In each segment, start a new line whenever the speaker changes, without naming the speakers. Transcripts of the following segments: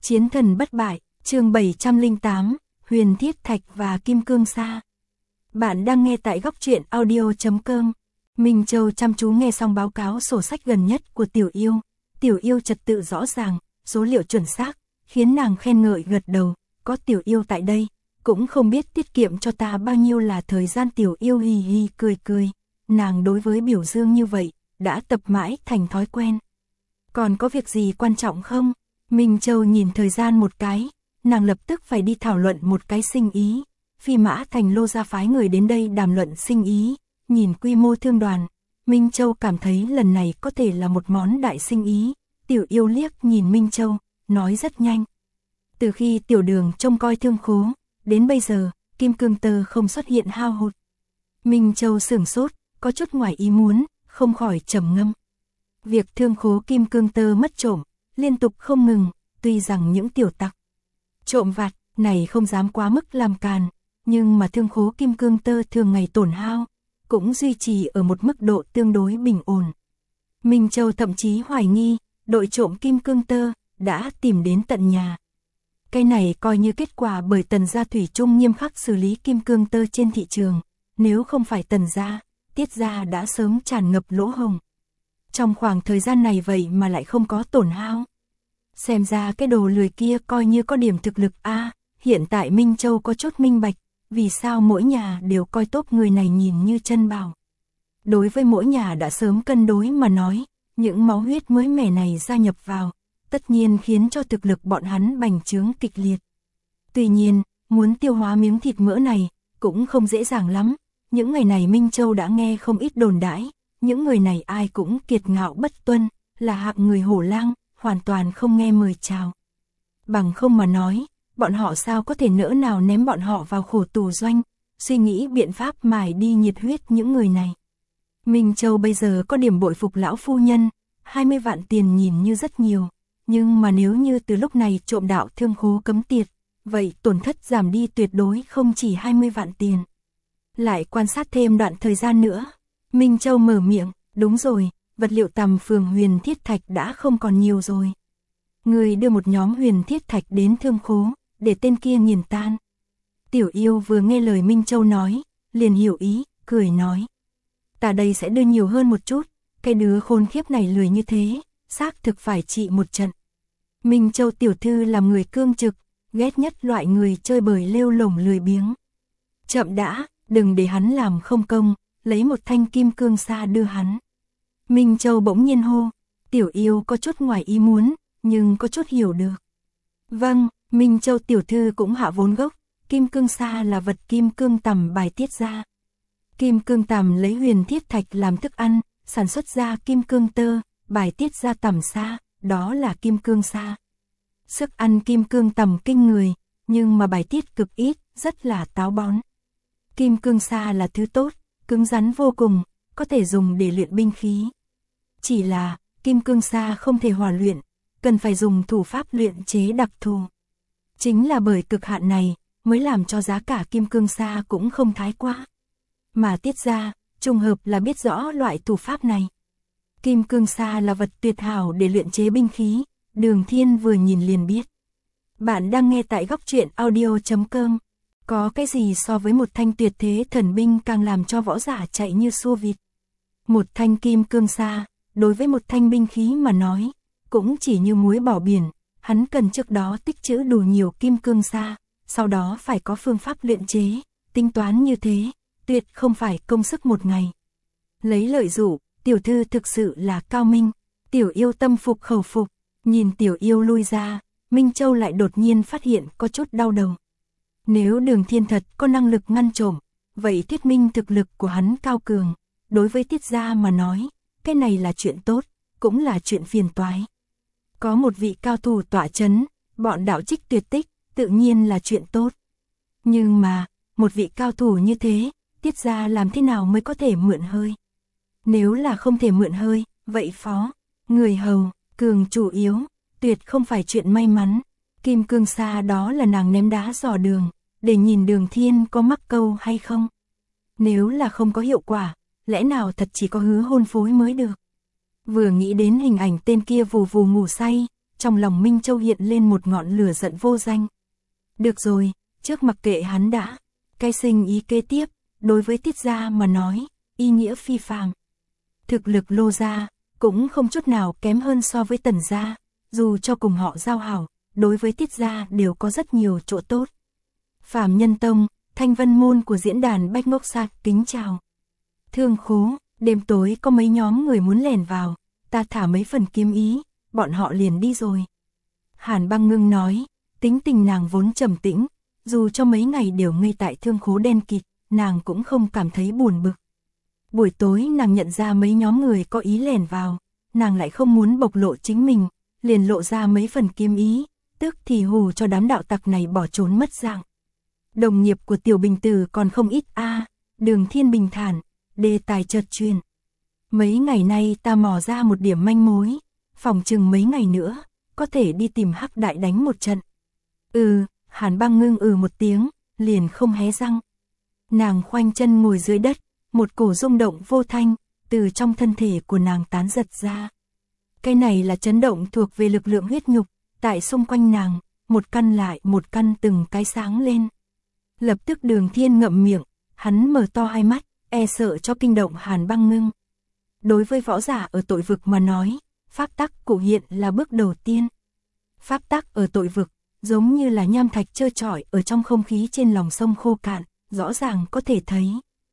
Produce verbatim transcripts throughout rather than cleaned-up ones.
Chiến thần bất bại, chương bảy trăm lẻ tám, Huyền Thiết Thạch và Kim Cương Sa. Bạn đang nghe tại góc truyện audio chấm com. Minh Châu chăm chú nghe xong báo cáo sổ sách gần nhất của Tiểu Yêu. Tiểu Yêu trật tự rõ ràng, số liệu chuẩn xác, khiến nàng khen ngợi gật đầu. Có Tiểu Yêu tại đây, cũng không biết tiết kiệm cho ta bao nhiêu là thời gian. Tiểu Yêu hì hì cười cười. Nàng đối với biểu dương như vậy, đã tập mãi thành thói quen. Còn có việc gì quan trọng không? Minh Châu nhìn thời gian một cái, nàng lập tức phải đi thảo luận một cái sinh ý. Phi Mã Thành Lô gia phái người đến đây đàm luận sinh ý, nhìn quy mô thương đoàn, Minh Châu cảm thấy lần này có thể là một món đại sinh ý. Tiểu Yêu liếc nhìn Minh Châu, nói rất nhanh. Từ khi Tiểu Đường trông coi thương khố, đến bây giờ, kim cương tơ không xuất hiện hao hụt. Minh Châu sửng sốt, có chút ngoài ý muốn, không khỏi trầm ngâm. Việc thương khố kim cương tơ mất trộm, liên tục không ngừng, tuy rằng những tiểu tặc trộm vặt này không dám quá mức làm càn, nhưng mà thương khố kim cương tơ thường ngày tổn hao, cũng duy trì ở một mức độ tương đối bình ổn. Minh Châu thậm chí hoài nghi, đội trộm kim cương tơ đã tìm đến tận nhà. Cái này coi như kết quả bởi Tần gia thủy chung nghiêm khắc xử lý kim cương tơ trên thị trường, nếu không phải Tần gia, Tiết gia đã sớm tràn ngập lỗ hổng. Trong khoảng thời gian này vậy mà lại không có tổn hao. Xem ra cái đồ lười kia coi như có điểm thực lực a. À, hiện tại Minh Châu có chút minh bạch, vì sao mỗi nhà đều coi tốt người này nhìn như chân bảo. Đối với mỗi nhà đã sớm cân đối mà nói, những máu huyết mới mẻ này gia nhập vào, tất nhiên khiến cho thực lực bọn hắn bành trướng kịch liệt. Tuy nhiên, muốn tiêu hóa miếng thịt mỡ này, cũng không dễ dàng lắm. Những ngày này Minh Châu đã nghe không ít đồn đãi, những người này ai cũng kiệt ngạo bất tuân, là hạng người hổ lang, hoàn toàn không nghe mời chào. Bằng không mà nói, bọn họ sao có thể nỡ nào ném bọn họ vào khổ tù doanh, suy nghĩ biện pháp mài đi nhiệt huyết những người này. Minh Châu bây giờ có điểm bội phục lão phu nhân, hai mươi vạn tiền nhìn như rất nhiều, nhưng mà nếu như từ lúc này trộm đạo thương khố cấm tiệt, vậy tổn thất giảm đi tuyệt đối không chỉ hai mươi vạn tiền. Lại quan sát thêm đoạn thời gian nữa, Minh Châu mở miệng, đúng rồi, vật liệu tầm phường huyền thiết thạch đã không còn nhiều rồi. Người đưa một nhóm huyền thiết thạch đến thương khố, để tên kia nghiền tan. Tiểu Yêu vừa nghe lời Minh Châu nói, liền hiểu ý, cười nói. Ta đây sẽ đưa nhiều hơn một chút, cái đứa khôn khiếp này lười như thế, xác thực phải trị một trận. Minh Châu tiểu thư làm người cương trực, ghét nhất loại người chơi bời lêu lổng lười biếng. Chậm đã, đừng để hắn làm không công, lấy một thanh kim cương sa đưa hắn. Minh Châu bỗng nhiên hô, Tiểu Yêu có chút ngoài ý muốn, nhưng có chút hiểu được. Vâng, Minh Châu tiểu thư cũng hạ vốn gốc, kim cương sa là vật kim cương tằm bài tiết ra. Kim cương tằm lấy huyền thiết thạch làm thức ăn, sản xuất ra kim cương tơ, bài tiết ra tằm sa, đó là kim cương sa. Sức ăn kim cương tằm kinh người, nhưng mà bài tiết cực ít, rất là táo bón. Kim cương sa là thứ tốt, cứng rắn vô cùng, có thể dùng để luyện binh khí. Chỉ là, kim cương sa không thể hòa luyện, cần phải dùng thủ pháp luyện chế đặc thù. Chính là bởi cực hạn này, mới làm cho giá cả kim cương sa cũng không thái quá. Mà Tiết gia, trùng hợp là biết rõ loại thủ pháp này. Kim cương sa là vật tuyệt hảo để luyện chế binh khí, Đường Thiên vừa nhìn liền biết. Bạn đang nghe tại góc truyện audio chấm com. Có cái gì so với một thanh tuyệt thế thần binh càng làm cho võ giả chạy như xua vịt. Một thanh kim cương sa, đối với một thanh binh khí mà nói, cũng chỉ như muối bỏ biển, hắn cần trước đó tích trữ đủ nhiều kim cương sa, sau đó phải có phương pháp luyện chế, tính toán như thế, tuyệt không phải công sức một ngày. Lấy lợi dụ, tiểu thư thực sự là cao minh, Tiểu Yêu tâm phục khẩu phục, nhìn Tiểu Yêu lui ra, Minh Châu lại đột nhiên phát hiện có chút đau đầu. Nếu Đường Thiên thật có năng lực ngăn trộm, vậy thuyết minh thực lực của hắn cao cường, đối với Tiết gia mà nói, cái này là chuyện tốt, cũng là chuyện phiền toái. Có một vị cao thủ tọa chấn, bọn đạo trích tuyệt tích, tự nhiên là chuyện tốt. Nhưng mà, một vị cao thủ như thế, Tiết gia làm thế nào mới có thể mượn hơi? Nếu là không thể mượn hơi, vậy phó, người hầu, cường chủ yếu, tuyệt không phải chuyện may mắn. Kim cương sa đó là nàng ném đá dò đường, để nhìn Đường Thiên có mắc câu hay không. Nếu là không có hiệu quả, lẽ nào thật chỉ có hứa hôn phối mới được. Vừa nghĩ đến hình ảnh tên kia vù vù ngủ say, trong lòng Minh Châu hiện lên một ngọn lửa giận vô danh. Được rồi, trước mặc kệ hắn đã, cái sinh ý kế tiếp, đối với Tiết gia mà nói, ý nghĩa phi phàm. Thực lực Lô gia cũng không chút nào kém hơn so với Tần gia, dù cho cùng họ giao hảo, đối với Tiết gia đều có rất nhiều chỗ tốt. Phạm Nhân Tông, Thanh Vân môn của diễn đàn Bách Ngốc Sạc kính chào. Thương khố, đêm tối có mấy nhóm người muốn lèn vào, ta thả mấy phần kiếm ý, bọn họ liền đi rồi. Hàn Băng Ngưng nói, tính tình nàng vốn trầm tĩnh, dù cho mấy ngày đều ngây tại thương khố đen kịt, nàng cũng không cảm thấy buồn bực. Buổi tối nàng nhận ra mấy nhóm người có ý lèn vào, nàng lại không muốn bộc lộ chính mình, liền lộ ra mấy phần kiếm ý, tức thì hù cho đám đạo tặc này bỏ trốn mất dạng. Đồng nghiệp của Tiểu Bình Tử còn không ít a, à, Đường Thiên bình thản, đề tài chợt truyền. Mấy ngày nay ta mò ra một điểm manh mối, phòng chừng mấy ngày nữa, có thể đi tìm Hắc Đại đánh một trận. Ừ, Hàn Băng Ngưng ừ một tiếng, liền không hé răng. Nàng khoanh chân ngồi dưới đất, một cổ rung động vô thanh, từ trong thân thể của nàng tán giật ra. Cái này là chấn động thuộc về lực lượng huyết nhục, tại xung quanh nàng, một căn lại một căn từng cái sáng lên. Lập tức Đường Thiên ngậm miệng, hắn mở to hai mắt, e sợ cho kinh động Hàn Băng Ngưng. Đối với võ giả ở tội vực mà nói, pháp tắc cụ hiện là bước đầu tiên. Pháp tắc ở tội vực, giống như là nham thạch trơ trọi ở trong không khí trên lòng sông khô cạn, rõ ràng có thể thấy.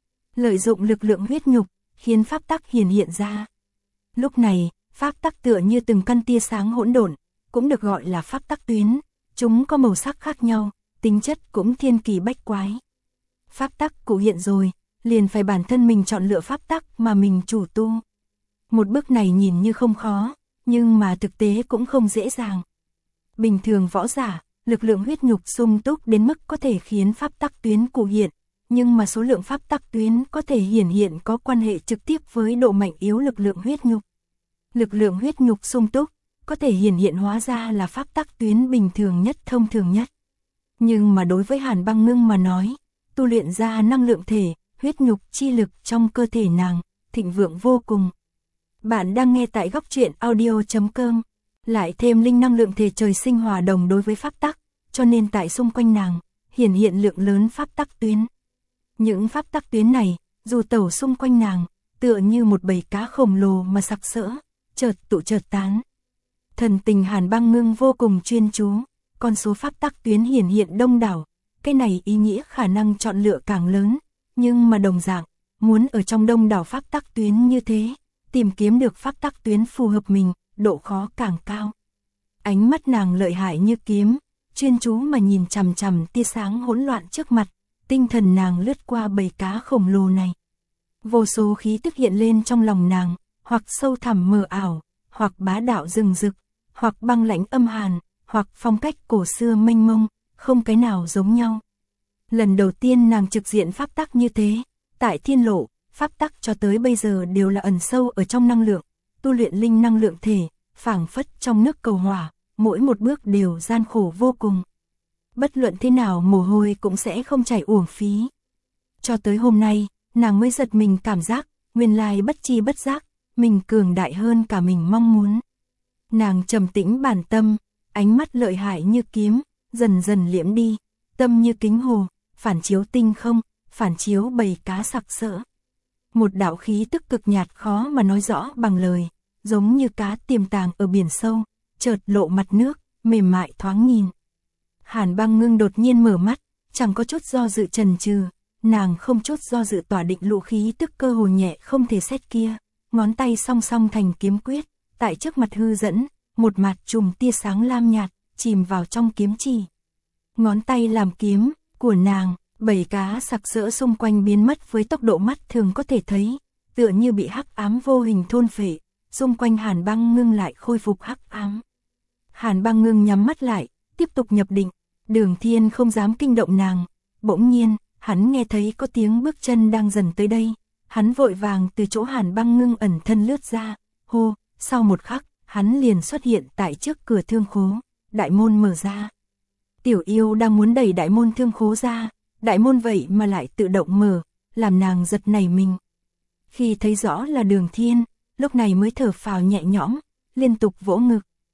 Lợi dụng lực lượng huyết nhục, khiến pháp tắc hiển hiện ra. Lúc này, pháp tắc tựa như từng căn tia sáng hỗn độn, cũng được gọi là pháp tắc tuyến, chúng có màu sắc khác nhau, tính chất cũng thiên kỳ bách quái. Pháp tắc cụ hiện rồi, liền phải bản thân mình chọn lựa pháp tắc mà mình chủ tu. Một bước này nhìn như không khó, nhưng mà thực tế cũng không dễ dàng. Bình thường võ giả, lực lượng huyết nhục sung túc đến mức có thể khiến pháp tắc tuyến cụ hiện, nhưng mà số lượng pháp tắc tuyến có thể hiển hiện có quan hệ trực tiếp với độ mạnh yếu lực lượng huyết nhục. Lực lượng huyết nhục sung túc, có thể hiển hiện hóa ra là pháp tắc tuyến bình thường nhất thông thường nhất. Nhưng mà đối với Hàn Băng Ngưng mà nói, tu luyện ra năng lượng thể, huyết nhục chi lực trong cơ thể nàng, thịnh vượng vô cùng. Bạn đang nghe tại góc truyện audio chấm com, lại thêm linh năng lượng thể trời sinh hòa đồng đối với pháp tắc, cho nên tại xung quanh nàng, hiển hiện lượng lớn pháp tắc tuyến. Những pháp tắc tuyến này, dù tẩu xung quanh nàng, tựa như một bầy cá khổng lồ mà sặc sỡ, chợt tụ chợt tán. Thần tình Hàn Băng Ngưng vô cùng chuyên chú, con số pháp tắc tuyến hiển hiện đông đảo, cái này ý nghĩa khả năng chọn lựa càng lớn, nhưng mà đồng dạng, muốn ở trong đông đảo pháp tắc tuyến như thế, tìm kiếm được pháp tắc tuyến phù hợp mình, độ khó càng cao. Ánh mắt nàng lợi hại như kiếm, chuyên chú mà nhìn chằm chằm tia sáng hỗn loạn trước mặt, tinh thần nàng lướt qua bầy cá khổng lồ này. Vô số khí tức hiện lên trong lòng nàng, hoặc sâu thẳm mờ ảo, hoặc bá đạo rừng rực, hoặc băng lãnh âm hàn, hoặc phong cách cổ xưa mênh mông, không cái nào giống nhau. Lần đầu tiên nàng trực diện pháp tắc như thế, tại thiên lộ, pháp tắc cho tới bây giờ đều là ẩn sâu ở trong năng lượng, tu luyện linh năng lượng thể, phảng phất trong nước cầu hỏa, mỗi một bước đều gian khổ vô cùng. Bất luận thế nào mồ hôi cũng sẽ không chảy uổng phí. Cho tới hôm nay, nàng mới giật mình cảm giác, nguyên lai bất chi bất giác, mình cường đại hơn cả mình mong muốn. Nàng trầm tĩnh bản tâm, ánh mắt lợi hại như kiếm, dần dần liễm đi, tâm như kính hồ, phản chiếu tinh không, phản chiếu bầy cá sặc sỡ. Một đạo khí tức cực nhạt khó mà nói rõ bằng lời, giống như cá tiềm tàng ở biển sâu, chợt lộ mặt nước, mềm mại thoáng nhìn. Hàn Băng Ngưng đột nhiên mở mắt, chẳng có chút do dự chần chừ, nàng không chút do dự tỏa định lũ khí tức cơ hồ nhẹ không thể xét kia, ngón tay song song thành kiếm quyết, tại trước mặt hư dẫn, một mặt chùm tia sáng lam nhạt, chìm vào trong kiếm chỉ. Ngón tay làm kiếm của nàng, bầy cá sặc sỡ xung quanh biến mất với tốc độ mắt thường có thể thấy, tựa như bị hắc ám vô hình thôn phệ, xung quanh Hàn Băng Ngưng lại khôi phục hắc ám. Hàn Băng Ngưng nhắm mắt lại, tiếp tục nhập định, Đường Thiên không dám kinh động nàng, bỗng nhiên, hắn nghe thấy có tiếng bước chân đang dần tới đây, hắn vội vàng từ chỗ Hàn Băng Ngưng ẩn thân lướt ra, hô, sau một khắc, hắn liền xuất hiện tại trước cửa thương khố, đại môn mở ra. Tiểu yêu đang muốn đẩy đại môn thương khố ra, đại môn vậy mà lại tự động mở, làm nàng giật nảy mình. Khi thấy rõ là Đường Thiên, lúc này mới thở phào nhẹ nhõm, liên tục vỗ ngực.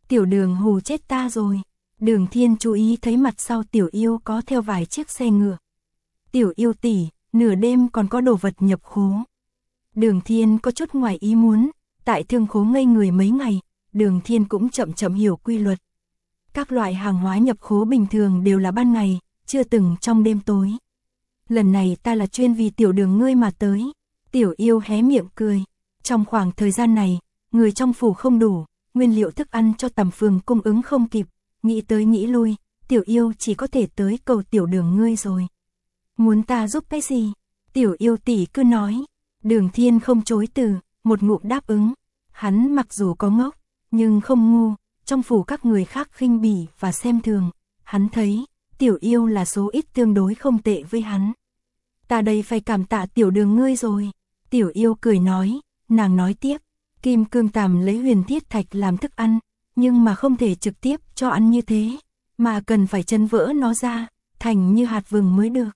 Tiểu Đường hù chết ta rồi. Đường Thiên chú ý thấy mặt sau Tiểu Yêu có theo vài chiếc xe ngựa. Tiểu Yêu tỷ, nửa đêm còn có đồ vật nhập khố. Đường Thiên có chút ngoài ý muốn, tại thương khố ngây người mấy ngày, Đường Thiên cũng chậm chậm hiểu quy luật. Các loại hàng hóa nhập khố bình thường đều là ban ngày, chưa từng trong đêm tối. Lần này ta là chuyên vì Tiểu Đường ngươi mà tới. Tiểu Yêu hé miệng cười. Trong khoảng thời gian này, người trong phủ không đủ, nguyên liệu thức ăn cho tầm phường cung ứng không kịp, nghĩ tới nghĩ lui, Tiểu Yêu chỉ có thể tới cầu Tiểu Đường ngươi rồi. Muốn ta giúp cái gì? Tiểu Yêu tỷ cứ nói. Đường Thiên không chối từ, một ngụm đáp ứng. Hắn mặc dù có ngốc, nhưng không ngu, trong phủ các người khác khinh bỉ và xem thường. Hắn thấy, Tiểu Yêu là số ít tương đối không tệ với hắn. Ta đây phải cảm tạ Tiểu Đường ngươi rồi. Tiểu Yêu cười nói, nàng nói tiếp, Kim Cương Tàm lấy huyền thiết thạch làm thức ăn, nhưng mà không thể trực tiếp cho ăn như thế, mà cần phải chấn vỡ nó ra, thành như hạt vừng mới được.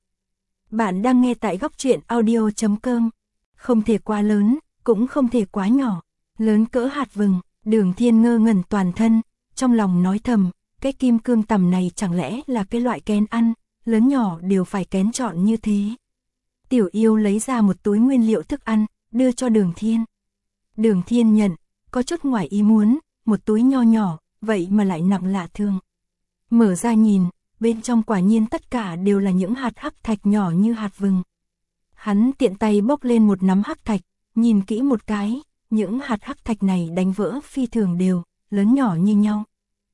Bạn đang nghe tại góc truyện audio chấm com. Không thể quá lớn, cũng không thể quá nhỏ, lớn cỡ hạt vừng. Đường Thiên ngơ ngẩn toàn thân, trong lòng nói thầm, cái kim cương tằm này chẳng lẽ là cái loại kén ăn, lớn nhỏ đều phải kén chọn như thế. Tiểu Yêu lấy ra một túi nguyên liệu thức ăn, đưa cho Đường Thiên. Đường Thiên nhận, có chút ngoài ý muốn, một túi nho nhỏ, vậy mà lại nặng lạ thường. Mở ra nhìn, bên trong quả nhiên tất cả đều là những hạt hắc thạch nhỏ như hạt vừng. Hắn tiện tay bốc lên một nắm hắc thạch, nhìn kỹ một cái, những hạt hắc thạch này đánh vỡ phi thường đều, lớn nhỏ như nhau.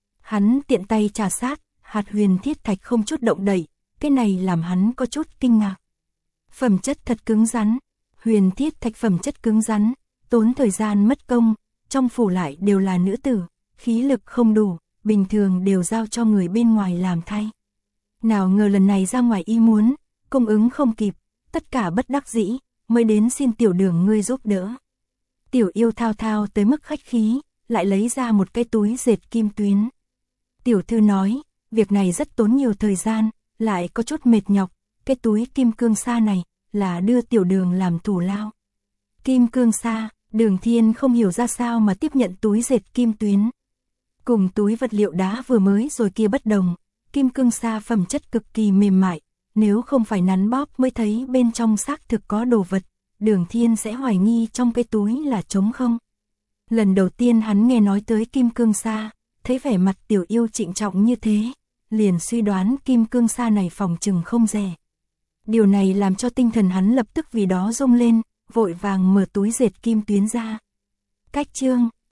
Hắn tiện tay trà sát, hạt huyền thiết thạch không chút động đậy, cái này làm hắn có chút kinh ngạc. Phẩm chất thật cứng rắn, huyền thiết thạch phẩm chất cứng rắn, tốn thời gian mất công, trong phủ lại đều là nữ tử, khí lực không đủ, bình thường đều giao cho người bên ngoài làm thay. Nào ngờ lần này ra ngoài ý muốn, cung ứng không kịp, tất cả bất đắc dĩ, mới đến xin Tiểu Đường ngươi giúp đỡ. Tiểu Yêu thao thao tới mức khách khí, lại lấy ra một cái túi dệt kim tuyến. Tiểu thư nói, việc này rất tốn nhiều thời gian, lại có chút mệt nhọc, cái túi kim cương sa này là đưa Tiểu Đường làm thủ lao. Kim cương sa, Đường Thiên không hiểu ra sao mà tiếp nhận túi dệt kim tuyến. Cùng túi vật liệu đá vừa mới rồi kia bất đồng, kim cương sa phẩm chất cực kỳ mềm mại, nếu không phải nắn bóp mới thấy bên trong xác thực có đồ vật, Đường Thiên sẽ hoài nghi trong cái túi là trống không. Lần đầu tiên hắn nghe nói tới kim cương sa, thấy vẻ mặt Tiểu Yêu trịnh trọng như thế, liền suy đoán kim cương sa này phòng chừng không rẻ. Điều này làm cho tinh thần hắn lập tức vì đó rung lên, vội vàng mở túi dệt kim tuyến ra. Cách chương